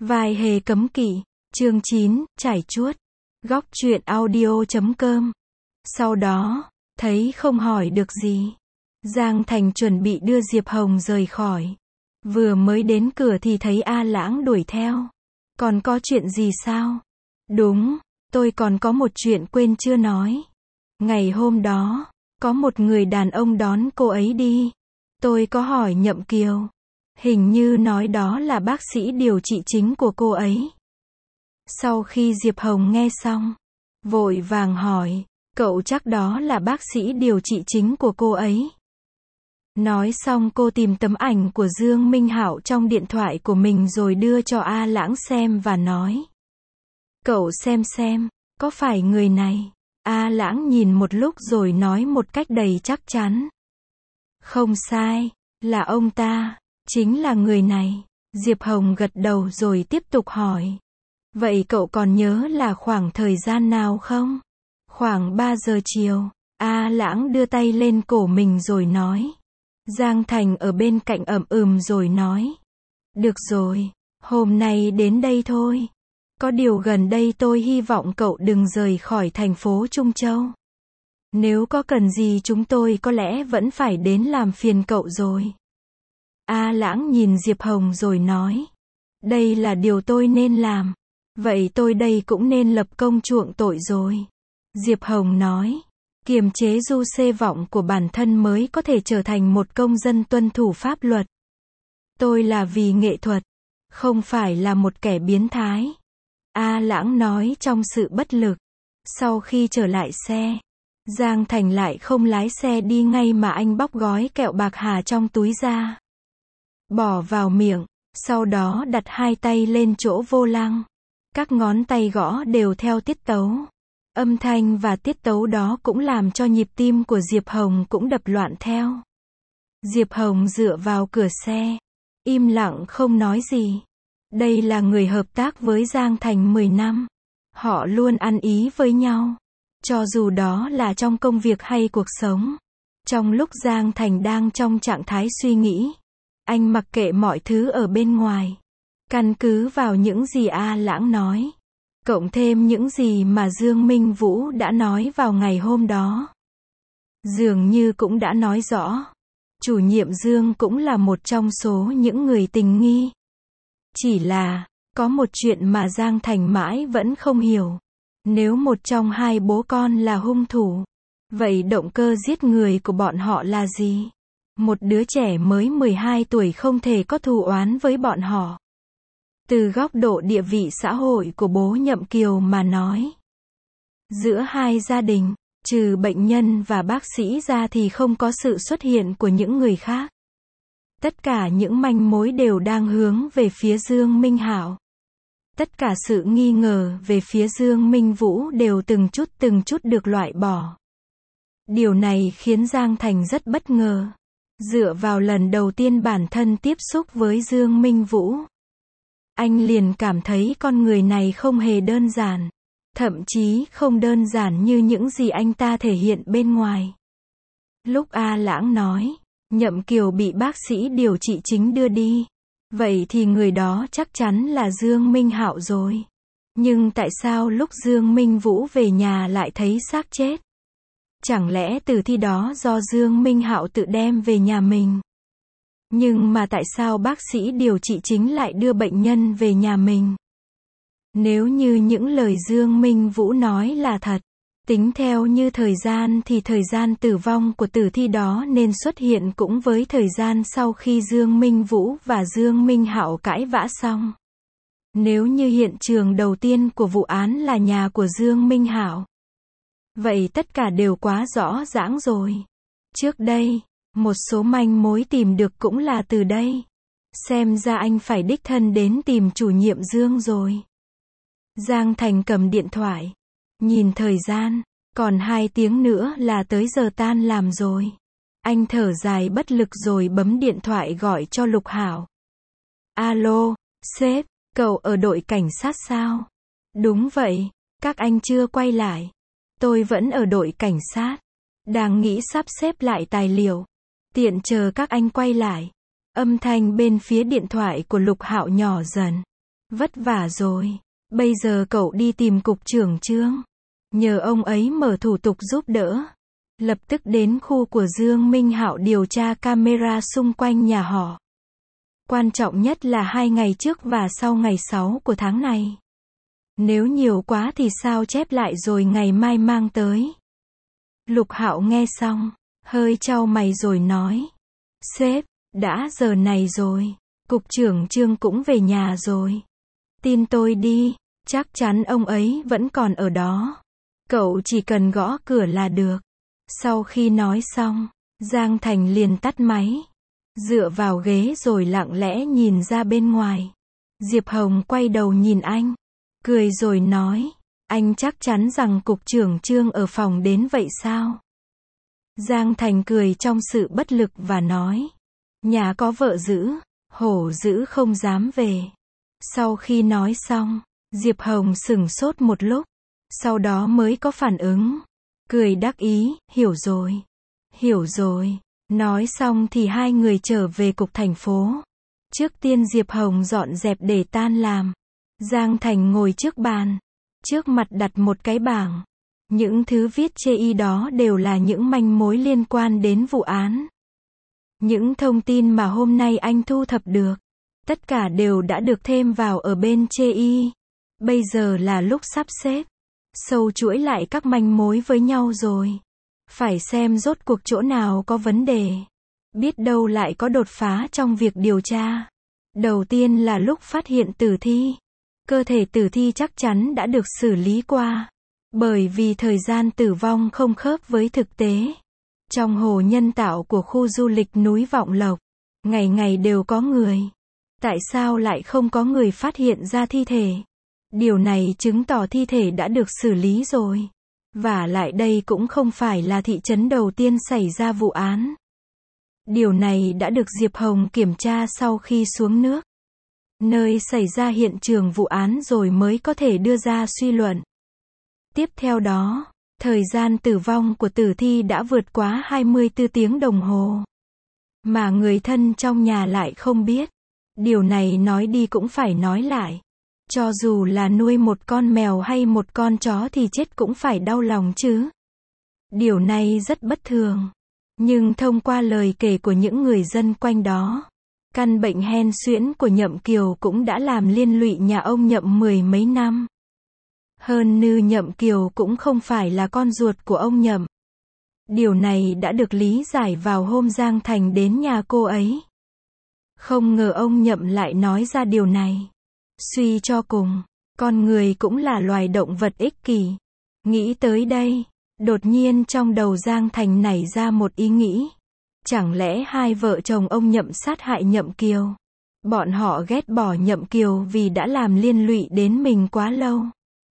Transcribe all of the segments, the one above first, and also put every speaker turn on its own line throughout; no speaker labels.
Vai hề cấm kỵ, chương 9, trải chuốt. Góc truyện audio.com. Sau đó, thấy không hỏi được gì, Giang Thành chuẩn bị đưa Diệp Hồng rời khỏi. Vừa mới đến cửa thì thấy A Lãng đuổi theo. Còn có chuyện gì sao? Đúng, tôi còn có một chuyện quên chưa nói. Ngày hôm đó, có một người đàn ông đón cô ấy đi. Tôi có hỏi Nhậm Kiều. Hình như nói đó là bác sĩ điều trị chính của cô ấy. Sau khi Diệp Hồng nghe xong, vội vàng hỏi, cậu chắc đó là bác sĩ điều trị chính của cô ấy. Nói xong cô tìm tấm ảnh của Dương Minh Hạo trong điện thoại của mình rồi đưa cho A Lãng xem và nói. Cậu xem, có phải người này? A Lãng nhìn một lúc rồi nói một cách đầy chắc chắn. Không sai, là ông ta, chính là người này. Diệp Hồng gật đầu rồi tiếp tục hỏi. Vậy cậu còn nhớ là khoảng thời gian nào không? Khoảng 3 giờ chiều, A Lãng đưa tay lên cổ mình rồi nói. Giang Thành ở bên cạnh ậm rồi nói. Được rồi, hôm nay đến đây thôi. Có điều gần đây tôi hy vọng cậu đừng rời khỏi thành phố Trung Châu. Nếu có cần gì chúng tôi có lẽ vẫn phải đến làm phiền cậu rồi. A Lãng nhìn Diệp Hồng rồi nói. Đây là điều tôi nên làm. Vậy tôi đây cũng nên lập công chuộng tội rồi. Diệp Hồng nói. Kiềm chế du xê vọng của bản thân mới có thể trở thành một công dân tuân thủ pháp luật. Tôi là vì nghệ thuật, không phải là một kẻ biến thái. A Lãng nói trong sự bất lực. Sau khi trở lại xe, Giang Thành lại không lái xe đi ngay mà anh bóc gói kẹo bạc hà trong túi ra. Bỏ vào miệng, sau đó đặt hai tay lên chỗ vô lăng. Các ngón tay gõ đều theo tiết tấu. Âm thanh và tiết tấu đó cũng làm cho nhịp tim của Diệp Hồng cũng đập loạn theo. Diệp Hồng dựa vào cửa xe, im lặng không nói gì. Đây là người hợp tác với Giang Thành 10 năm. Họ luôn ăn ý với nhau. Cho dù đó là trong công việc hay cuộc sống. Trong lúc Giang Thành đang trong trạng thái suy nghĩ, anh mặc kệ mọi thứ ở bên ngoài. Căn cứ vào những gì A Lãng nói, cộng thêm những gì mà Dương Minh Vũ đã nói vào ngày hôm đó. Dường như cũng đã nói rõ. Chủ nhiệm Dương cũng là một trong số những người tình nghi. Chỉ là, có một chuyện mà Giang Thành mãi vẫn không hiểu. Nếu một trong hai bố con là hung thủ, vậy động cơ giết người của bọn họ là gì? Một đứa trẻ mới 12 tuổi không thể có thù oán với bọn họ. Từ góc độ địa vị xã hội của bố Nhậm Kiều mà nói. Giữa hai gia đình, trừ bệnh nhân và bác sĩ ra thì không có sự xuất hiện của những người khác. Tất cả những manh mối đều đang hướng về phía Dương Minh Hạo. Tất cả sự nghi ngờ về phía Dương Minh Vũ đều từng chút được loại bỏ. Điều này khiến Giang Thành rất bất ngờ. Dựa vào lần đầu tiên bản thân tiếp xúc với Dương Minh Vũ, anh liền cảm thấy con người này không hề đơn giản. Thậm chí không đơn giản như những gì anh ta thể hiện bên ngoài. Lúc A Lãng nói, Nhậm Kiều bị bác sĩ điều trị chính đưa đi. Vậy thì người đó chắc chắn là Dương Minh Hạo rồi. Nhưng tại sao lúc Dương Minh Vũ về nhà lại thấy xác chết? Chẳng lẽ tử thi đó do Dương Minh Hạo tự đem về nhà mình? Nhưng mà tại sao bác sĩ điều trị chính lại đưa bệnh nhân về nhà mình? Nếu như những lời Dương Minh Vũ nói là thật, tính theo như thời gian thì thời gian tử vong của tử thi đó nên xuất hiện cũng với thời gian sau khi Dương Minh Vũ và Dương Minh Hạo cãi vã xong. Nếu như hiện trường đầu tiên của vụ án là nhà của Dương Minh Hạo, vậy tất cả đều quá rõ ràng rồi. Trước đây, một số manh mối tìm được cũng là từ đây. Xem ra anh phải đích thân đến tìm chủ nhiệm Dương rồi. Giang Thành cầm điện thoại, nhìn thời gian, còn 2 tiếng nữa là tới giờ tan làm rồi. Anh thở dài bất lực rồi bấm điện thoại gọi cho Lục Hảo. Alo, sếp, cậu ở đội cảnh sát sao? Đúng vậy, các anh chưa quay lại. Tôi vẫn ở đội cảnh sát, đang nghĩ sắp xếp lại tài liệu, tiện chờ các anh quay lại. Âm thanh bên phía điện thoại của Lục Hạo nhỏ dần. Vất vả rồi. Bây giờ cậu đi tìm cục trưởng Trương. Nhờ ông ấy mở thủ tục giúp đỡ. Lập tức đến khu của Dương Minh Hạo điều tra camera xung quanh nhà họ. Quan trọng nhất là 2 ngày trước và sau ngày 6 của tháng này. Nếu nhiều quá thì sao chép lại rồi ngày mai mang tới. Lục Hạo nghe xong, hơi chau mày rồi nói. Sếp, đã giờ này rồi. Cục trưởng Trương cũng về nhà rồi. Tin tôi đi, chắc chắn ông ấy vẫn còn ở đó. Cậu chỉ cần gõ cửa là được. Sau khi nói xong, Giang Thành liền tắt máy. Dựa vào ghế rồi lặng lẽ nhìn ra bên ngoài. Diệp Hồng quay đầu nhìn anh. Cười rồi nói. Anh chắc chắn rằng cục trưởng Trương ở phòng đến vậy sao? Giang Thành cười trong sự bất lực và nói. Nhà có vợ giữ, hổ dữ không dám về. Sau khi nói xong, Diệp Hồng sửng sốt một lúc. Sau đó mới có phản ứng. Cười đắc ý, hiểu rồi. Hiểu rồi. Nói xong thì hai người trở về cục thành phố. Trước tiên Diệp Hồng dọn dẹp để tan làm. Giang Thành ngồi trước bàn. Trước mặt đặt một cái bảng. Những thứ viết chê y đó đều là những manh mối liên quan đến vụ án. Những thông tin mà hôm nay anh thu thập được. Tất cả đều đã được thêm vào ở bên chê y. Bây giờ là lúc sắp xếp. Sâu chuỗi lại các manh mối với nhau rồi. Phải xem rốt cuộc chỗ nào có vấn đề. Biết đâu lại có đột phá trong việc điều tra. Đầu tiên là lúc phát hiện tử thi. Cơ thể tử thi chắc chắn đã được xử lý qua. Bởi vì thời gian tử vong không khớp với thực tế. Trong hồ nhân tạo của khu du lịch núi Vọng Lộc, ngày ngày đều có người. Tại sao lại không có người phát hiện ra thi thể? Điều này chứng tỏ thi thể đã được xử lý rồi. Và lại đây cũng không phải là thị trấn đầu tiên xảy ra vụ án. Điều này đã được Diệp Hồng kiểm tra sau khi xuống nước. Nơi xảy ra hiện trường vụ án rồi mới có thể đưa ra suy luận. Tiếp theo đó, thời gian tử vong của tử thi đã vượt quá 24 tiếng đồng hồ. Mà người thân trong nhà lại không biết. Điều này nói đi cũng phải nói lại. Cho dù là nuôi một con mèo hay một con chó thì chết cũng phải đau lòng chứ. Điều này rất bất thường. Nhưng thông qua lời kể của những người dân quanh đó, căn bệnh hen suyễn của Nhậm Kiều cũng đã làm liên lụy nhà ông Nhậm 10 mấy năm. Hơn nữa Nhậm Kiều cũng không phải là con ruột của ông Nhậm. Điều này đã được lý giải vào hôm Giang Thành đến nhà cô ấy. Không ngờ ông Nhậm lại nói ra điều này. Suy cho cùng, con người cũng là loài động vật ích kỷ. Nghĩ tới đây, đột nhiên trong đầu Giang Thành nảy ra một ý nghĩ. Chẳng lẽ hai vợ chồng ông Nhậm sát hại Nhậm Kiều? Bọn họ ghét bỏ Nhậm Kiều vì đã làm liên lụy đến mình quá lâu.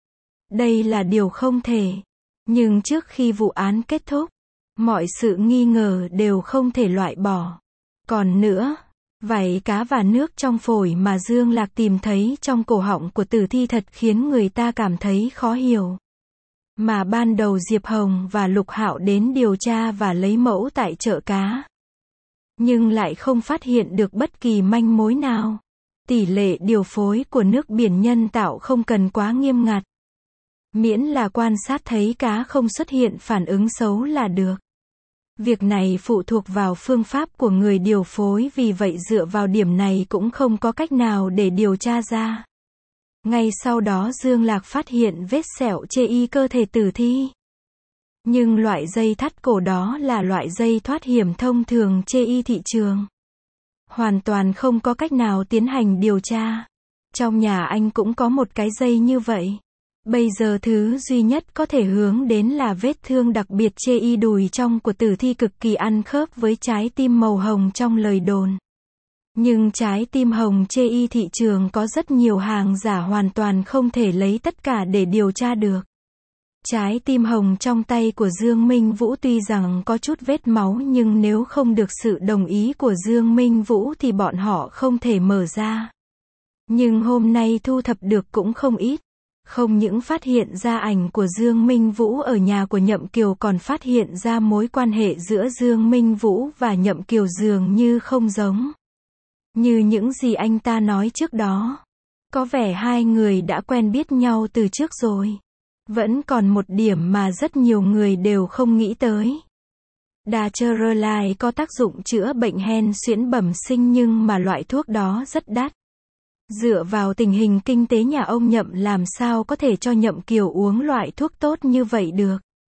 Đây là điều không thể. Nhưng trước khi vụ án kết thúc, mọi sự nghi ngờ đều không thể loại bỏ. Còn nữa, vảy cá và nước trong phổi mà Dương Lạc tìm thấy trong cổ họng của tử thi thật khiến người ta cảm thấy khó hiểu. Mà ban đầu Diệp Hồng và Lục Hạo đến điều tra và lấy mẫu tại chợ cá. Nhưng lại không phát hiện được bất kỳ manh mối nào. Tỷ lệ điều phối của nước biển nhân tạo không cần quá nghiêm ngặt. Miễn là quan sát thấy cá không xuất hiện phản ứng xấu là được. Việc này phụ thuộc vào phương pháp của người điều phối, vì vậy dựa vào điểm này cũng không có cách nào để điều tra ra. Ngay sau đó Dương Lạc phát hiện vết sẹo chê y cơ thể tử thi. Nhưng loại dây thắt cổ đó là loại dây thoát hiểm thông thường chê y thị trường. Hoàn toàn không có cách nào tiến hành điều tra. Trong nhà anh cũng có một cái dây như vậy. Bây giờ thứ duy nhất có thể hướng đến là vết thương đặc biệt chê y đùi trong của tử thi cực kỳ ăn khớp với trái tim màu hồng trong lời đồn. Nhưng trái tim hồng chê y thị trường có rất nhiều hàng giả, hoàn toàn không thể lấy tất cả để điều tra được. Trái tim hồng trong tay của Dương Minh Vũ tuy rằng có chút vết máu nhưng nếu không được sự đồng ý của Dương Minh Vũ thì bọn họ không thể mở ra. Nhưng hôm nay thu thập được cũng không ít. Không những phát hiện ra ảnh của Dương Minh Vũ ở nhà của Nhậm Kiều, còn phát hiện ra mối quan hệ giữa Dương Minh Vũ và Nhậm Kiều dường như không giống như những gì anh ta nói trước đó. Có vẻ hai người đã quen biết nhau từ trước rồi. Vẫn còn một điểm mà rất nhiều người đều không nghĩ tới. Dacherelide có tác dụng chữa bệnh hen suyễn bẩm sinh nhưng mà loại thuốc đó rất đắt. Dựa vào tình hình kinh tế nhà ông Nhậm làm sao có thể cho Nhậm Kiều uống loại thuốc tốt như vậy được.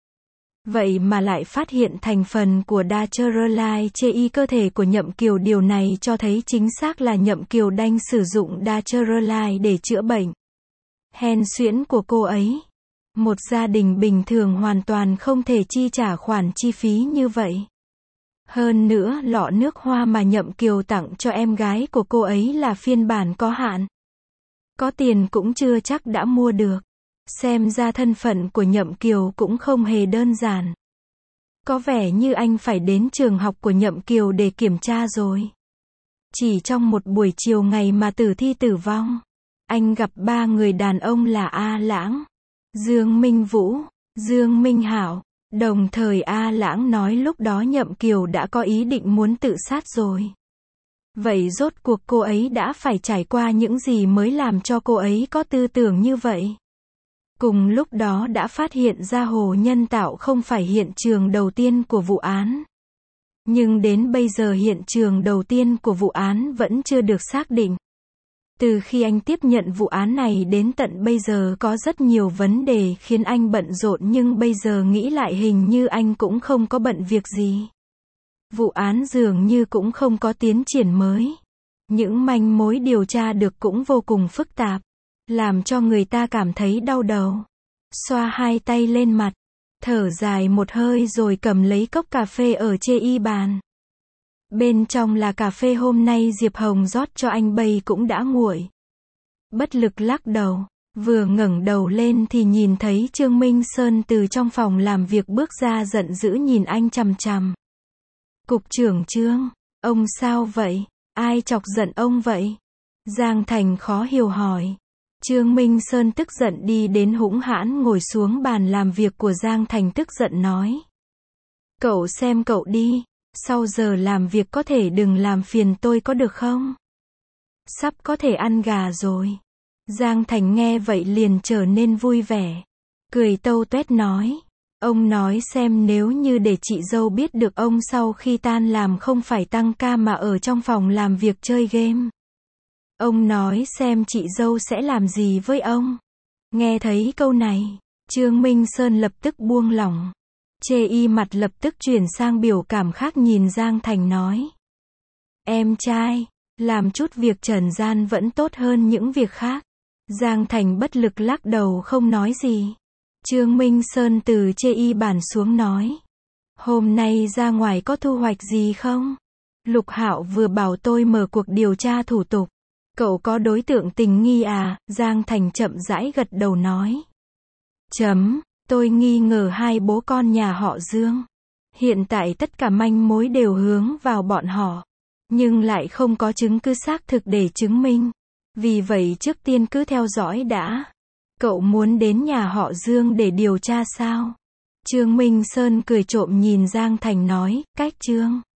Vậy mà lại phát hiện thành phần của Dacherelide chê cơ thể của Nhậm Kiều, điều này cho thấy chính xác là Nhậm Kiều đang sử dụng Dacherelide để chữa bệnh hen suyễn của cô ấy. Một gia đình bình thường hoàn toàn không thể chi trả khoản chi phí như vậy. Hơn nữa, lọ nước hoa mà Nhậm Kiều tặng cho em gái của cô ấy là phiên bản có hạn. Có tiền cũng chưa chắc đã mua được. Xem ra thân phận của Nhậm Kiều cũng không hề đơn giản. Có vẻ như anh phải đến trường học của Nhậm Kiều để kiểm tra rồi. Chỉ trong một buổi chiều ngày mà tử thi tử vong, anh gặp ba người đàn ông là A Lãng, Dương Minh Vũ, Dương Minh Hảo. Đồng thời A Lãng nói lúc đó Nhậm Kiều đã có ý định muốn tự sát rồi. Vậy rốt cuộc cô ấy đã phải trải qua những gì mới làm cho cô ấy có tư tưởng như vậy? Cùng lúc đó đã phát hiện ra hồ nhân tạo không phải hiện trường đầu tiên của vụ án. Nhưng đến bây giờ hiện trường đầu tiên của vụ án vẫn chưa được xác định. Từ khi anh tiếp nhận vụ án này đến tận bây giờ có rất nhiều vấn đề khiến anh bận rộn, nhưng bây giờ nghĩ lại hình như anh cũng không có bận việc gì. Vụ án dường như cũng không có tiến triển mới. Những manh mối điều tra được cũng vô cùng phức tạp, làm cho người ta cảm thấy đau đầu. Xoa hai tay lên mặt, thở dài một hơi rồi cầm lấy cốc cà phê ở trên bàn. Bên trong là cà phê hôm nay Diệp Hồng rót cho anh bây cũng đã nguội. Bất lực lắc đầu, vừa ngẩng đầu lên thì nhìn thấy Trương Minh Sơn từ trong phòng làm việc bước ra, giận dữ nhìn anh chằm chằm. Cục trưởng Trương, ông sao vậy? Ai chọc giận ông vậy? Giang Thành khó hiểu hỏi. Trương Minh Sơn tức giận đi đến hũng hãn ngồi xuống bàn làm việc của Giang Thành, tức giận nói. Cậu xem cậu đi. Sau giờ làm việc có thể đừng làm phiền tôi có được không? Sắp có thể ăn gà rồi. Giang Thành nghe vậy liền trở nên vui vẻ. Cười tâu tuét nói. Ông nói xem, nếu như để chị dâu biết được ông sau khi tan làm không phải tăng ca mà ở trong phòng làm việc chơi game, ông nói xem chị dâu sẽ làm gì với ông. Nghe thấy câu này, Trương Minh Sơn lập tức buông lỏng. Chê mặt lập tức chuyển sang biểu cảm khác, nhìn Giang Thành nói. Em trai, làm chút việc trần gian vẫn tốt hơn những việc khác. Giang Thành bất lực lắc đầu không nói gì. Trương Minh Sơn từ chê bàn xuống nói. Hôm nay ra ngoài có thu hoạch gì không? Lục Hạo vừa bảo tôi mở cuộc điều tra thủ tục. Cậu có đối tượng tình nghi à? Giang Thành chậm rãi gật đầu nói. Tôi nghi ngờ hai bố con nhà họ Dương. Hiện tại tất cả manh mối đều hướng vào bọn họ, nhưng lại không có chứng cứ xác thực để chứng minh. Vì vậy trước tiên cứ theo dõi đã. Cậu muốn đến nhà họ Dương để điều tra sao? Trương Minh Sơn cười trộm nhìn Giang Thành nói, cách Trương